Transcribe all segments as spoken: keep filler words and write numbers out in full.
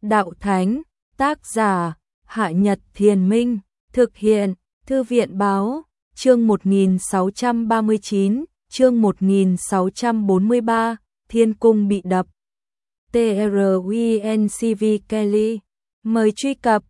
đạo thánh, tác giả, Hạ Nhật Thiền Minh, thực hiện, Thư viện Báo, chương một nghìn sáu trăm ba mươi chín, chương một nghìn sáu trăm bốn mươi ba, Thiên Cung bị đập. TRUENCV Kelly, mời truy cập,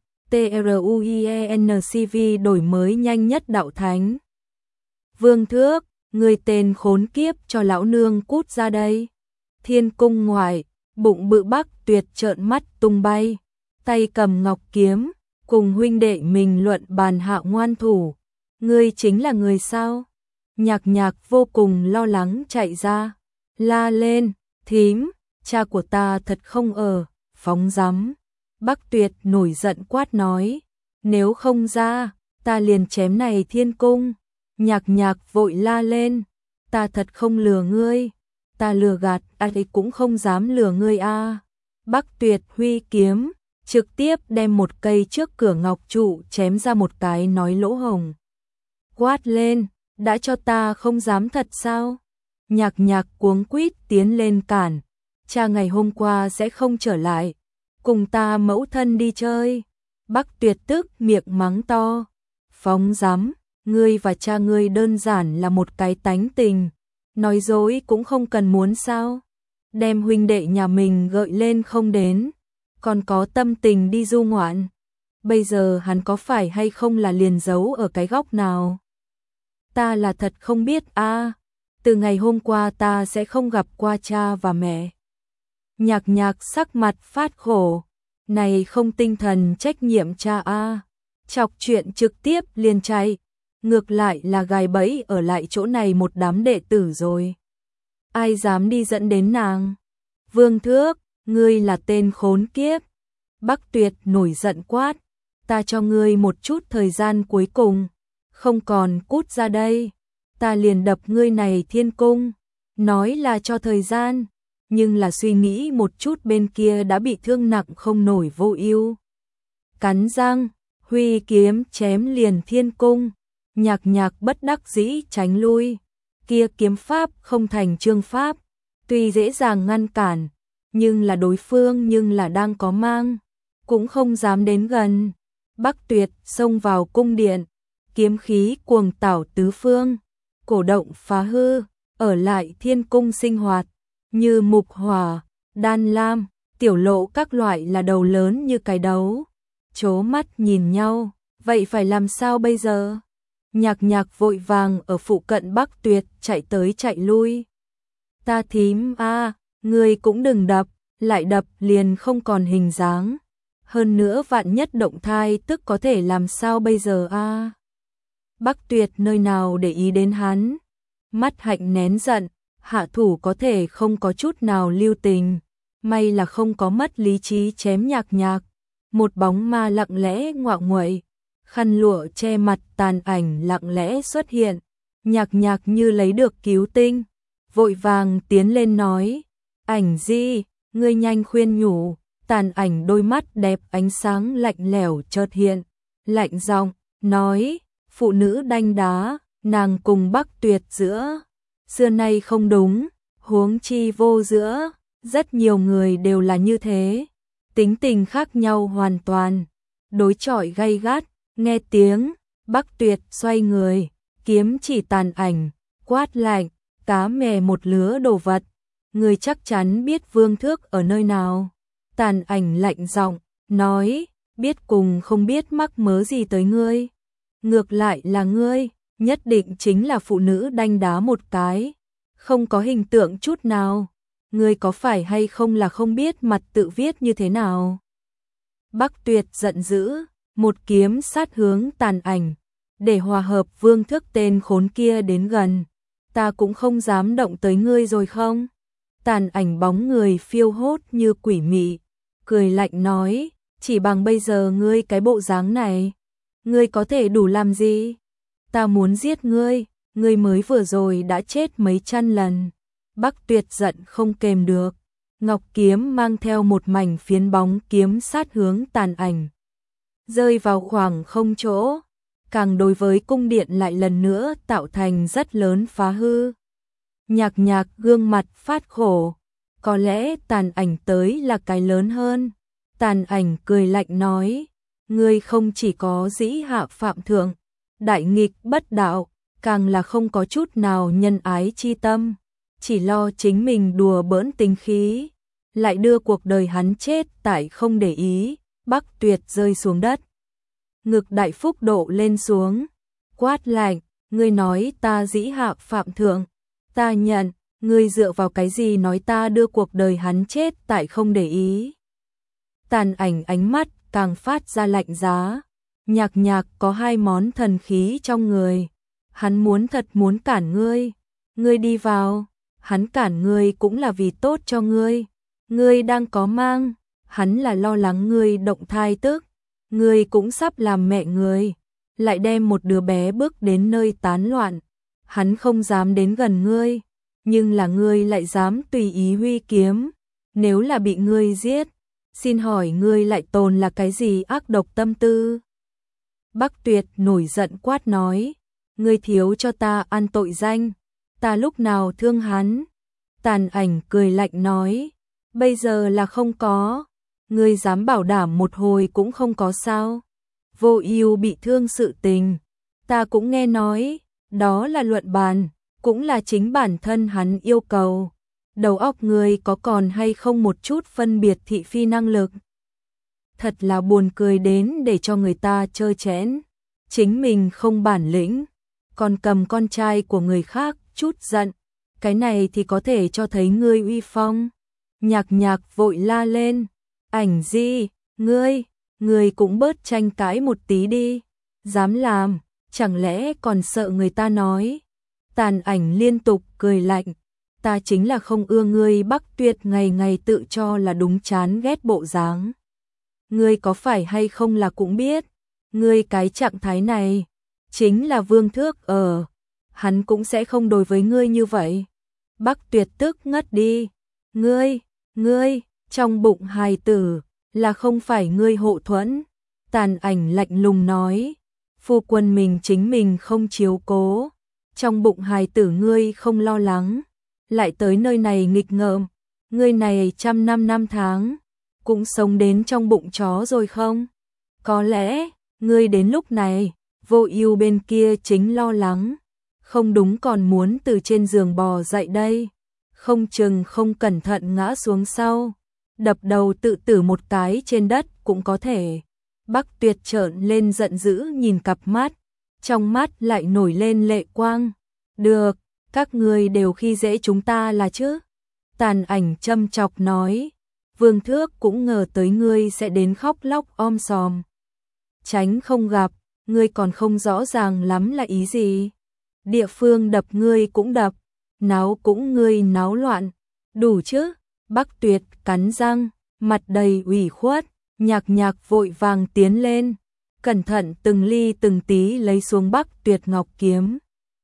TRUENCV đổi mới nhanh nhất đạo thánh. Vương Thước, người tên khốn kiếp cho lão nương cút ra đây. Thiên Cung ngoài, bụng bự Bắc Tuyệt trợn mắt tung bay, tay cầm ngọc kiếm, cùng huynh đệ mình luận bàn hạ ngoan thủ. Ngươi chính là người sao? Nhạc Nhạc vô cùng lo lắng chạy ra, la lên, thím, cha của ta thật không ở, phóng dắm. Bắc Tuyệt nổi giận quát nói, nếu không ra, ta liền chém này Thiên Cung. Nhạc Nhạc vội la lên, ta thật không lừa ngươi, ta lừa gạt ai cũng không dám lừa ngươi a. À. Bắc Tuyệt huy kiếm, trực tiếp đem một cây trước cửa ngọc trụ chém ra một cái nói lỗ hồng. Quát lên, đã cho ta không dám thật sao? Nhạc Nhạc cuống quýt tiến lên cản, cha ngày hôm qua sẽ không trở lại, cùng ta mẫu thân đi chơi. Bắc Tuyệt tức miệng mắng to, phóng dám, ngươi và cha ngươi đơn giản là một cái tánh tình, nói dối cũng không cần muốn sao? Đem huynh đệ nhà mình gợi lên không đến, còn có tâm tình đi du ngoạn. Bây giờ hắn có phải hay không là liền giấu ở cái góc nào? Ta là thật không biết a. À, từ ngày hôm qua ta sẽ không gặp qua cha và mẹ. Nhạc Nhạc sắc mặt phát khổ, này không tinh thần trách nhiệm cha a. À. Chọc chuyện trực tiếp liền chạy, ngược lại là gài bẫy ở lại chỗ này một đám đệ tử rồi. Ai dám đi dẫn đến nàng? Vương Thước, ngươi là tên khốn kiếp. Bắc Tuyệt nổi giận quát, ta cho ngươi một chút thời gian cuối cùng, không còn cút ra đây, ta liền đập ngươi này Thiên Cung. Nói là cho thời gian, nhưng là suy nghĩ một chút bên kia đã bị thương nặng không nổi vô ưu. Cắn răng, huy kiếm chém liền Thiên Cung. Nhạc Nhạc bất đắc dĩ tránh lui, kia kiếm pháp không thành chương pháp, tuy dễ dàng ngăn cản, nhưng là đối phương nhưng là đang có mang, cũng không dám đến gần. Bắc Tuyệt xông vào cung điện, kiếm khí cuồng tảo tứ phương, cổ động phá hư, ở lại Thiên Cung sinh hoạt, như mục hỏa, đan lam, tiểu lộ các loại là đầu lớn như cái đấu, chố mắt nhìn nhau, vậy phải làm sao bây giờ? Nhạc Nhạc vội vàng ở phụ cận Bắc Tuyệt chạy tới chạy lui. Ta thím a, à, ngươi cũng đừng đập, lại đập liền không còn hình dáng. Hơn nữa vạn nhất động thai tức có thể làm sao bây giờ a? À? Bắc Tuyệt nơi nào để ý đến hắn, mắt hạnh nén giận, hạ thủ có thể không có chút nào lưu tình, may là không có mất lý trí chém Nhạc Nhạc. Một bóng ma lặng lẽ ngoạo nguậy, khăn lụa che mặt tàn ảnh lặng lẽ xuất hiện. Nhạc Nhạc như lấy được cứu tinh, vội vàng tiến lên nói, ảnh Di, ngươi nhanh khuyên nhủ. Tàn ảnh đôi mắt đẹp ánh sáng lạnh lẽo chợt hiện, lạnh giọng nói, phụ nữ đanh đá, nàng cùng Bắc Tuyệt giữa, xưa nay không đúng, huống chi vô giữa, rất nhiều người đều là như thế, tính tình khác nhau hoàn toàn, đối chọi gay gắt. Nghe tiếng, Bắc Tuyệt xoay người, kiếm chỉ tàn ảnh, quát lạnh, cá mè một lứa đồ vật, người chắc chắn biết Vương Thước ở nơi nào. Tàn ảnh lạnh giọng nói, biết cùng không biết mắc mớ gì tới ngươi. Ngược lại là ngươi, nhất định chính là phụ nữ đanh đá một cái, không có hình tượng chút nào. Ngươi có phải hay không là không biết mặt tự viết như thế nào? Bắc Tuyệt giận dữ, một kiếm sát hướng tàn ảnh, để hòa hợp Vương Thước tên khốn kia đến gần. Ta cũng không dám động tới ngươi rồi không? Tàn ảnh bóng người phiêu hốt như quỷ mị, cười lạnh nói, chỉ bằng bây giờ ngươi cái bộ dáng này, ngươi có thể đủ làm gì? Ta muốn giết ngươi, ngươi mới vừa rồi đã chết mấy trăm lần. Bắc Tuyệt giận không kềm được, ngọc kiếm mang theo một mảnh phiến bóng kiếm sát hướng tàn ảnh, rơi vào khoảng không chỗ, càng đối với cung điện lại lần nữa tạo thành rất lớn phá hư. Nhạc Nhạc gương mặt phát khổ, có lẽ tàn ảnh tới là cái lớn hơn, Tàn ảnh cười lạnh nói, ngươi không chỉ có dĩ hạ phạm thượng, đại nghịch bất đạo, càng là không có chút nào nhân ái chi tâm, chỉ lo chính mình đùa bỡn tính khí, lại đưa cuộc đời hắn chết tại không để ý. Bắc Tuyệt rơi xuống đất, ngực đại phúc độ lên xuống, quát lạnh, ngươi nói ta dĩ hạ phạm thượng, ta nhận, ngươi dựa vào cái gì nói ta đưa cuộc đời hắn chết tại không để ý. Tàn ảnh ánh mắt càng phát ra lạnh giá, Nhạc Nhạc có hai món thần khí trong người, hắn muốn thật muốn cản ngươi, ngươi đi vào, hắn cản ngươi cũng là vì tốt cho ngươi, ngươi đang có mang, hắn là lo lắng ngươi động thai tức, ngươi cũng sắp làm mẹ ngươi, lại đem một đứa bé bước đến nơi tán loạn, hắn không dám đến gần ngươi, nhưng là ngươi lại dám tùy ý huy kiếm, nếu là bị ngươi giết, xin hỏi ngươi lại tồn là cái gì ác độc tâm tư? Bắc Tuyệt nổi giận quát nói, ngươi thiếu cho ta ăn tội danh, ta lúc nào thương hắn? Tàn ảnh cười lạnh nói, bây giờ là không có, ngươi dám bảo đảm một hồi cũng không có sao? Vô Ưu bị thương sự tình, ta cũng nghe nói, đó là luận bàn, cũng là chính bản thân hắn yêu cầu. Đầu óc ngươi có còn hay không một chút phân biệt thị phi năng lực? Thật là buồn cười đến để cho người ta trơ chẽn, chính mình không bản lĩnh, còn cầm con trai của người khác chút giận, cái này thì có thể cho thấy ngươi uy phong. Nhạc Nhạc vội la lên, Ảnh Di, ngươi, ngươi cũng bớt tranh cãi một tí đi, dám làm, chẳng lẽ còn sợ người ta nói? Tàn ảnh liên tục cười lạnh, ta chính là không ưa ngươi Bắc Tuyệt ngày ngày tự cho là đúng, chán ghét bộ dáng. Ngươi có phải hay không là cũng biết, ngươi cái trạng thái này, chính là Vương Thước ở, hắn cũng sẽ không đối với ngươi như vậy. Bắc Tuyệt tức ngất đi, ngươi, ngươi, trong bụng hài tử, là không phải ngươi hộ thuẫn. Tàn ảnh lạnh lùng nói, phu quân mình chính mình không chiếu cố, trong bụng hài tử ngươi không lo lắng, lại tới nơi này nghịch ngợm, ngươi này trăm năm năm tháng, cũng sống đến trong bụng chó rồi không? Có lẽ, ngươi đến lúc này, Vô Ưu bên kia chính lo lắng, không đúng còn muốn từ trên giường bò dậy đây, không chừng không cẩn thận ngã xuống sau, đập đầu tự tử một cái trên đất cũng có thể. Bắc Tuyệt trợn lên giận dữ nhìn cặp mắt, trong mắt lại nổi lên lệ quang. Được, các ngươi đều khi dễ chúng ta là chứ? Tàn ảnh châm chọc nói, Vương Thước cũng ngờ tới ngươi sẽ đến khóc lóc om sòm. Tránh không gặp, ngươi còn không rõ ràng lắm là ý gì. Địa phương đập ngươi cũng đập, náo cũng ngươi náo loạn, đủ chứ? Bắc Tuyệt cắn răng, mặt đầy ủy khuất. Nhạc Nhạc vội vàng tiến lên, cẩn thận từng ly từng tí lấy xuống Bắc Tuyệt ngọc kiếm,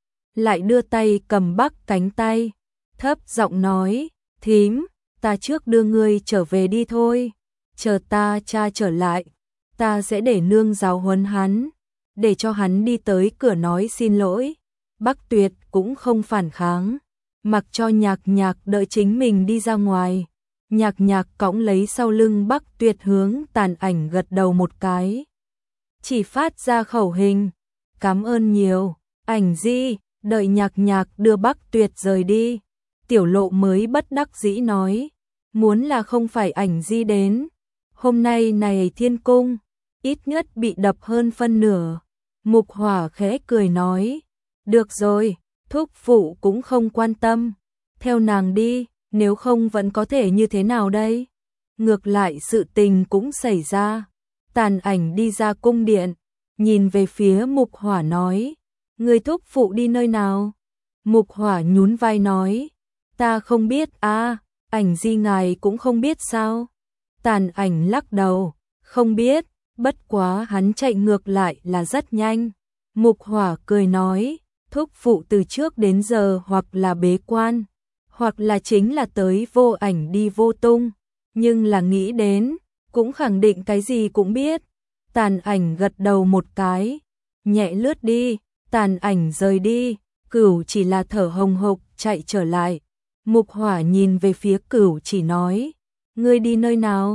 lại đưa tay cầm Bắc cánh tay, thấp giọng nói, thím, ta trước đưa ngươi trở về đi thôi, chờ ta cha trở lại, ta sẽ để nương giáo huấn hắn, để cho hắn đi tới cửa nói xin lỗi. Bắc Tuyệt cũng không phản kháng, mặc cho Nhạc Nhạc đợi chính mình đi ra ngoài. Nhạc Nhạc cõng lấy sau lưng Bắc Tuyệt hướng Tàn ảnh gật đầu một cái, chỉ phát ra khẩu hình, cảm ơn nhiều, Ảnh Di. Đợi Nhạc Nhạc đưa Bắc Tuyệt rời đi, Tiểu Lộ mới bất đắc dĩ nói, muốn là không phải Ảnh Di đến, hôm nay này Thiên Cung, ít nhất bị đập hơn phân nửa. Mục Hỏa khẽ cười nói, được rồi, thúc phụ cũng không quan tâm, theo nàng đi, nếu không vẫn có thể như thế nào đây? Ngược lại sự tình cũng xảy ra. Tàn ảnh đi ra cung điện, nhìn về phía Mục Hỏa nói, người thúc phụ đi nơi nào? Mục Hỏa nhún vai nói, ta không biết à, Ảnh Di ngài cũng không biết sao? Tàn ảnh lắc đầu, không biết, bất quá hắn chạy ngược lại là rất nhanh. Mục Hỏa cười nói, thúc phụ từ trước đến giờ hoặc là bế quan, hoặc là chính là tới vô ảnh đi vô tung, nhưng là nghĩ đến, cũng khẳng định cái gì cũng biết. Tàn ảnh gật đầu một cái, nhẹ lướt đi, Tàn ảnh rời đi, Cửu chỉ là thở hồng hộc chạy trở lại. Mục Hỏa nhìn về phía Cửu chỉ nói, ngươi đi nơi nào?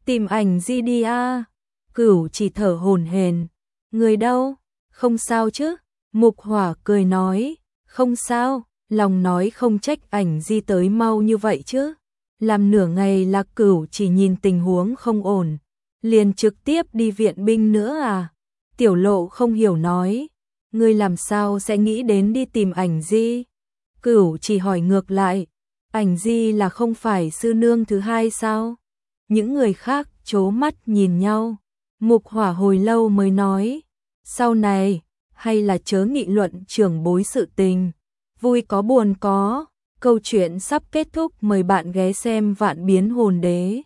Tìm ảnh di đi a. Cửu chỉ thở hổn hển. Người đâu? Không sao chứ? Mục Hỏa cười nói, không sao, lòng nói không trách ảnh di tới mau như vậy chứ. Làm nửa ngày là Cửu chỉ nhìn tình huống không ổn, liền trực tiếp đi viện binh nữa à? Tiểu Lộ không hiểu nói, ngươi làm sao sẽ nghĩ đến đi tìm ảnh di? Cửu chỉ hỏi ngược lại, ảnh di là không phải sư nương thứ hai sao? Những người khác trố mắt nhìn nhau. Mục Hỏa hồi lâu mới nói, sau này, hay là chớ nghị luận trưởng bối sự tình, vui có buồn có, câu chuyện sắp kết thúc, mời bạn ghé xem Vạn Biến Hồn Đế.